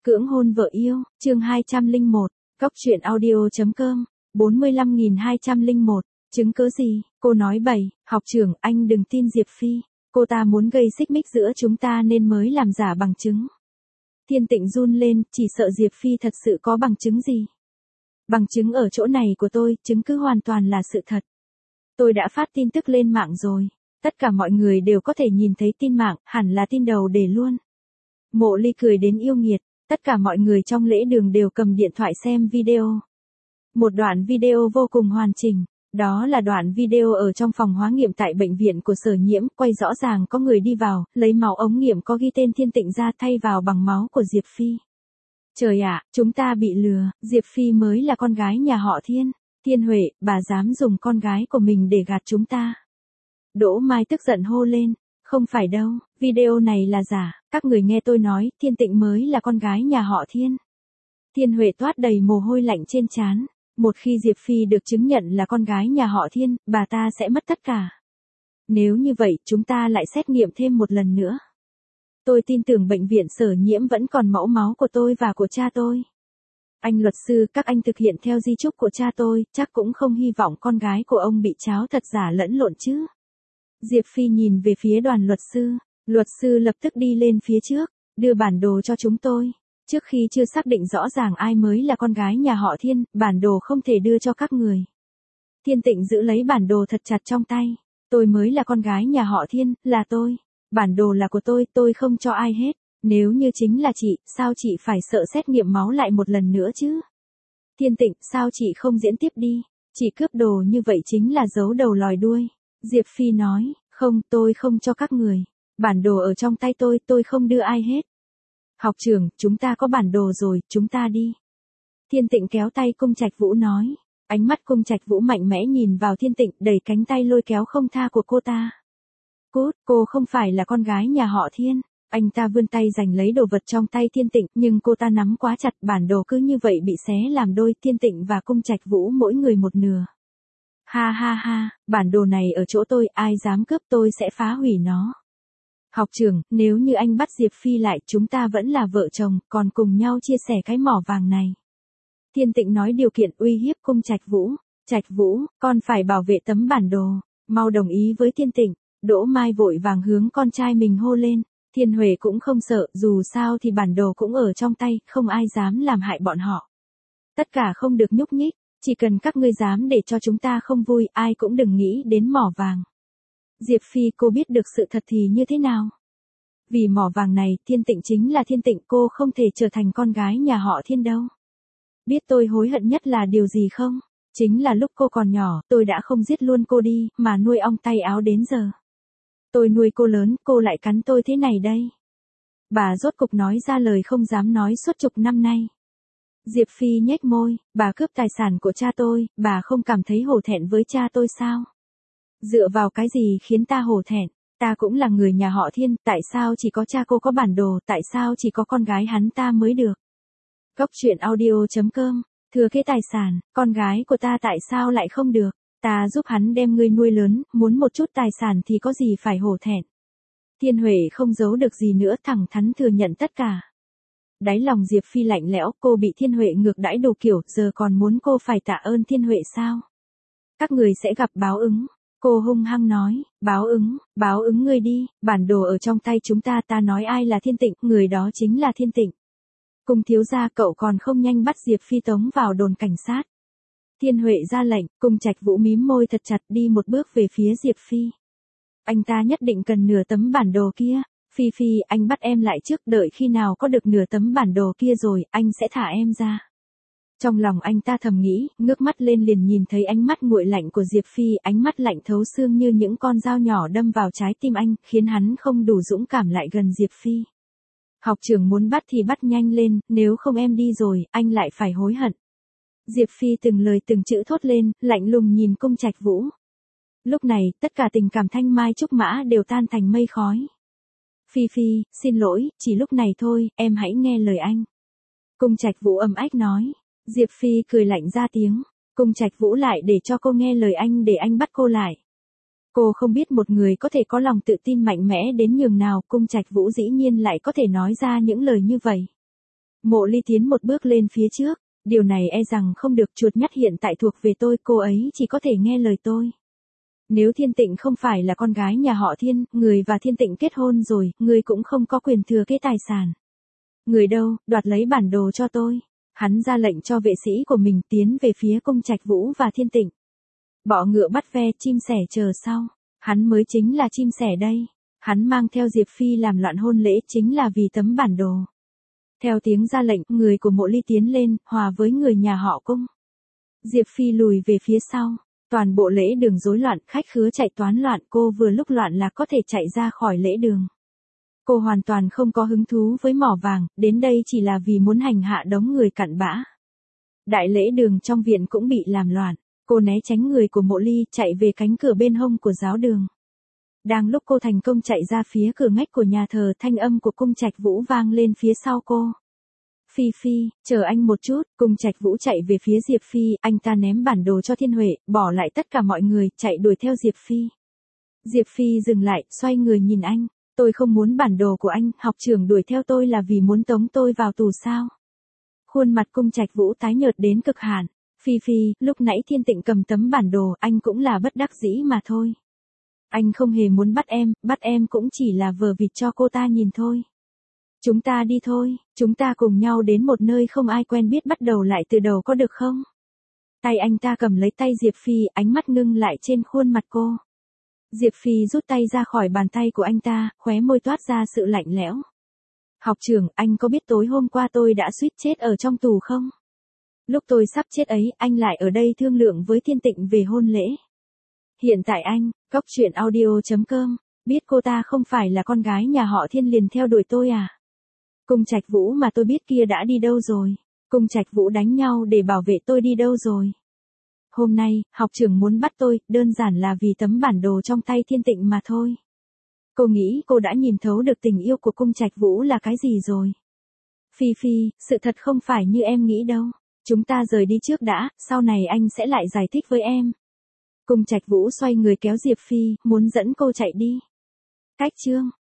Cưỡng hôn vợ yêu, chương 201, Cóc truyện audio.com, 45.201, chứng cớ gì, cô nói bậy, học trưởng anh đừng tin Diệp Phi, cô ta muốn gây xích mích giữa chúng ta nên mới làm giả bằng chứng. Thiên Tịnh run lên, chỉ sợ Diệp Phi thật sự có bằng chứng gì. Bằng chứng ở chỗ này của tôi, chứng cứ hoàn toàn là sự thật. Tôi đã phát tin tức lên mạng rồi, tất cả mọi người đều có thể nhìn thấy tin mạng, hẳn là tin đầu đề luôn. Mộ Ly cười đến yêu nghiệt, tất cả mọi người trong lễ đường đều cầm điện thoại xem video. Một đoạn video vô cùng hoàn chỉnh, đó là đoạn video ở trong phòng hóa nghiệm tại bệnh viện của Sở Nhiễm, quay rõ ràng có người đi vào, lấy máu ống nghiệm có ghi tên Thiên Tịnh ra thay vào bằng máu của Diệp Phi. Trời ạ, chúng ta bị lừa, Diệp Phi mới là con gái nhà họ Thiên. Thiên Huệ, bà dám dùng con gái của mình để gạt chúng ta. Đỗ Mai tức giận hô lên, không phải đâu, video này là giả, các người nghe tôi nói, Thiên Tịnh mới là con gái nhà họ Thiên. Thiên Huệ toát đầy mồ hôi lạnh trên trán, một khi Diệp Phi được chứng nhận là con gái nhà họ Thiên, bà ta sẽ mất tất cả. Nếu như vậy, chúng ta lại xét nghiệm thêm một lần nữa. Tôi tin tưởng bệnh viện Sở Nhiễm vẫn còn mẫu máu của tôi và của cha tôi. Anh luật sư, các anh thực hiện theo di chúc của cha tôi, chắc cũng không hy vọng con gái của ông bị cháo thật giả lẫn lộn chứ. Diệp Phi nhìn về phía đoàn luật sư lập tức đi lên phía trước, đưa bản đồ cho chúng tôi. Trước khi chưa xác định rõ ràng ai mới là con gái nhà họ Thiên, bản đồ không thể đưa cho các người. Thiên Tịnh giữ lấy bản đồ thật chặt trong tay. Tôi mới là con gái nhà họ Thiên, là tôi. Bản đồ là của tôi không cho ai hết. Nếu như chính là chị, sao chị phải sợ xét nghiệm máu lại một lần nữa chứ? Thiên Tịnh, sao chị không diễn tiếp đi? Chị cướp đồ như vậy chính là giấu đầu lòi đuôi. Diệp Phi nói, không, tôi không cho các người. Bản đồ ở trong tay tôi không đưa ai hết. Học trưởng, chúng ta có bản đồ rồi, chúng ta đi. Thiên Tịnh kéo tay Cung Trạch Vũ nói. Ánh mắt Cung Trạch Vũ mạnh mẽ nhìn vào Thiên Tịnh, đẩy cánh tay lôi kéo không tha của cô ta. Cút, cô không phải là con gái nhà họ Thiên. Anh ta vươn tay giành lấy đồ vật trong tay Thiên Tịnh, nhưng cô ta nắm quá chặt, bản đồ cứ như vậy bị xé làm đôi, Thiên Tịnh và Cung Trạch Vũ mỗi người một nửa. Ha ha ha, bản đồ này ở chỗ tôi, ai dám cướp tôi sẽ phá hủy nó. Học trưởng, nếu như anh bắt Diệp Phi lại, chúng ta vẫn là vợ chồng, còn cùng nhau chia sẻ cái mỏ vàng này. Thiên Tịnh nói điều kiện uy hiếp Cung Trạch Vũ. Trạch Vũ, con phải bảo vệ tấm bản đồ, mau đồng ý với Thiên Tịnh. Đỗ Mai vội vàng hướng con trai mình hô lên. Thiên Huệ cũng không sợ, dù sao thì bản đồ cũng ở trong tay, không ai dám làm hại bọn họ. Tất cả không được nhúc nhích, chỉ cần các ngươi dám để cho chúng ta không vui, ai cũng đừng nghĩ đến mỏ vàng. Diệp Phi, cô biết được sự thật thì như thế nào? Vì mỏ vàng này, Thiên Tịnh chính là Thiên Tịnh, cô không thể trở thành con gái nhà họ Thiên đâu. Biết tôi hối hận nhất là điều gì không? Chính là lúc cô còn nhỏ, tôi đã không giết luôn cô đi, mà nuôi ong tay áo đến giờ. Tôi nuôi cô lớn, cô lại cắn tôi thế này đây. Bà rốt cục nói ra lời không dám nói suốt chục năm nay. Diệp Phi nhếch môi, bà cướp tài sản của cha tôi, bà không cảm thấy hổ thẹn với cha tôi sao? Dựa vào cái gì khiến ta hổ thẹn? Ta cũng là người nhà họ Thiên, tại sao chỉ có cha cô có bản đồ, tại sao chỉ có con gái hắn ta mới được? Cóc truyện audio.com, thừa kế tài sản, con gái của ta tại sao lại không được? Ta giúp hắn đem ngươi nuôi lớn, muốn một chút tài sản thì có gì phải hổ thẹn. Thiên Huệ không giấu được gì nữa, thẳng thắn thừa nhận tất cả. Đáy lòng Diệp Phi lạnh lẽo, cô bị Thiên Huệ ngược đãi đủ kiểu, giờ còn muốn cô phải tạ ơn Thiên Huệ sao? Các người sẽ gặp báo ứng. Cô hung hăng nói, báo ứng ngươi đi, bản đồ ở trong tay chúng ta nói ai là Thiên Tịnh, người đó chính là Thiên Tịnh. Cung thiếu gia, cậu còn không nhanh bắt Diệp Phi tống vào đồn cảnh sát. Thiên Huệ ra lệnh, Cung Trạch Vũ mím môi thật chặt đi một bước về phía Diệp Phi. Anh ta nhất định cần nửa tấm bản đồ kia. Phi, anh bắt em lại trước, đợi khi nào có được nửa tấm bản đồ kia rồi, anh sẽ thả em ra. Trong lòng anh ta thầm nghĩ, ngước mắt lên liền nhìn thấy ánh mắt nguội lạnh của Diệp Phi, ánh mắt lạnh thấu xương như những con dao nhỏ đâm vào trái tim anh, khiến hắn không đủ dũng cảm lại gần Diệp Phi. Học trưởng muốn bắt thì bắt nhanh lên, nếu không em đi rồi, anh lại phải hối hận. Diệp Phi từng lời từng chữ thốt lên, lạnh lùng nhìn Cung Trạch Vũ. Lúc này, tất cả tình cảm thanh mai trúc mã đều tan thành mây khói. Phi, xin lỗi, chỉ lúc này thôi, em hãy nghe lời anh. Cung Trạch Vũ ầm ách nói. Diệp Phi cười lạnh ra tiếng. Cung Trạch Vũ lại để cho cô nghe lời anh để anh bắt cô lại. Cô không biết một người có thể có lòng tự tin mạnh mẽ đến nhường nào, Cung Trạch Vũ dĩ nhiên lại có thể nói ra những lời như vậy. Mộ Ly tiến một bước lên phía trước, điều này e rằng không được, chuột nhắt hiện tại thuộc về tôi, cô ấy chỉ có thể nghe lời tôi. Nếu Thiên Tịnh không phải là con gái nhà họ Thiên, người và Thiên Tịnh kết hôn rồi, người cũng không có quyền thừa kế tài sản. Người đâu, đoạt lấy bản đồ cho tôi. Hắn ra lệnh cho vệ sĩ của mình tiến về phía cung Trạch Vũ và Thiên Tịnh. Bọ ngựa bắt ve, chim sẻ chờ sau. Hắn mới chính là chim sẻ đây. Hắn mang theo Diệp Phi làm loạn hôn lễ chính là vì tấm bản đồ. Theo tiếng ra lệnh, người của Mộ Ly tiến lên, hòa với người nhà họ Cung. Diệp Phi lùi về phía sau. Toàn bộ lễ đường rối loạn, khách khứa chạy toán loạn, cô vừa lúc loạn là có thể chạy ra khỏi lễ đường. Cô hoàn toàn không có hứng thú với mỏ vàng, đến đây chỉ là vì muốn hành hạ đống người cặn bã. Đại lễ đường trong viện cũng bị làm loạn, cô né tránh người của Mộ Ly, chạy về cánh cửa bên hông của giáo đường. Đang lúc cô thành công chạy ra phía cửa ngách của nhà thờ, thanh âm của cung Trạch Vũ vang lên phía sau cô. Phi Phi, chờ anh một chút, cung Trạch Vũ chạy về phía Diệp Phi, anh ta ném bản đồ cho Thiên Huệ, bỏ lại tất cả mọi người, chạy đuổi theo Diệp Phi. Diệp Phi dừng lại, xoay người nhìn anh, tôi không muốn bản đồ của anh, học trưởng đuổi theo tôi là vì muốn tống tôi vào tù sao? Khuôn mặt cung Trạch Vũ tái nhợt đến cực hạn. Phi Phi, lúc nãy Thiên Tịnh cầm tấm bản đồ, anh cũng là bất đắc dĩ mà thôi. Anh không hề muốn bắt em cũng chỉ là vờ vịt cho cô ta nhìn thôi. Chúng ta đi thôi, chúng ta cùng nhau đến một nơi không ai quen biết, bắt đầu lại từ đầu có được không? Tay anh ta cầm lấy tay Diệp Phi, ánh mắt ngưng lại trên khuôn mặt cô. Diệp Phi rút tay ra khỏi bàn tay của anh ta, khóe môi toát ra sự lạnh lẽo. Học trưởng, anh có biết tối hôm qua tôi đã suýt chết ở trong tù không? Lúc tôi sắp chết ấy, anh lại ở đây thương lượng với Thiên Tịnh về hôn lễ. Hiện tại anh, cóc truyện audio.com, biết cô ta không phải là con gái nhà họ Thiên liền theo đuổi tôi à? Cung Trạch Vũ mà tôi biết kia đã đi đâu rồi? Cung Trạch Vũ đánh nhau để bảo vệ tôi đi đâu rồi? Hôm nay, học trưởng muốn bắt tôi, đơn giản là vì tấm bản đồ trong tay Thiên Tịnh mà thôi. Cô nghĩ cô đã nhìn thấu được tình yêu của cung Trạch Vũ là cái gì rồi? Phi Phi, sự thật không phải như em nghĩ đâu. Chúng ta rời đi trước đã, sau này anh sẽ lại giải thích với em. Cung Trạch Vũ xoay người kéo Diệp Phi, muốn dẫn cô chạy đi. Cách chương